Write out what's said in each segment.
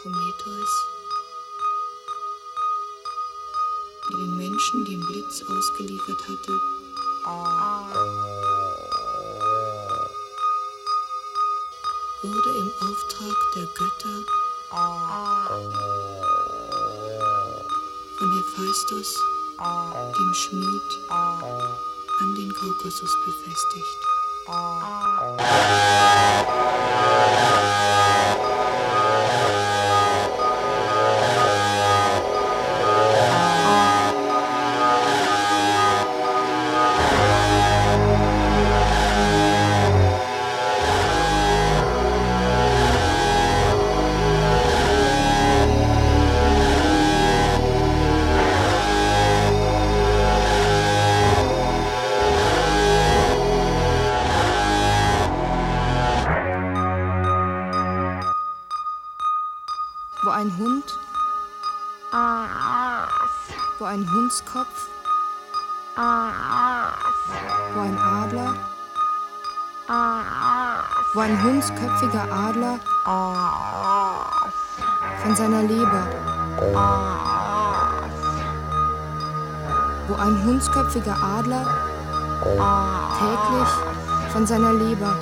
Prometheus, die den Menschen dem Blitz ausgeliefert hatte, wurde im Auftrag der Götter von Hephaistos, dem Schmied, an den Kaukasus befestigt. Wo ein Hund, wo ein Hundskopf, wo ein Adler, wo ein hundsköpfiger Adler von seiner Leber, wo ein hundsköpfiger Adler täglich von seiner Leber,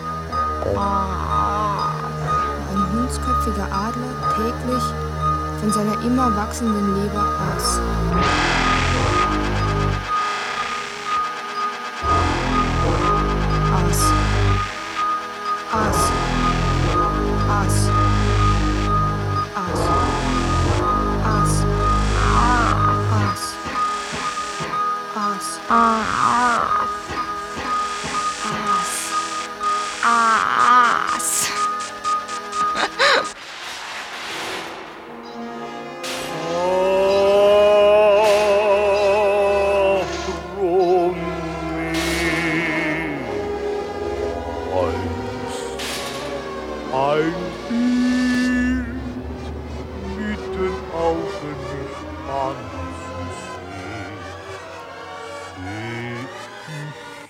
ein hundsköpfiger Adler täglich von seiner immer wachsenden Leber aß. Aß. Aß. Aß. Aß. Aß. Aß. Aß. Aß. Eins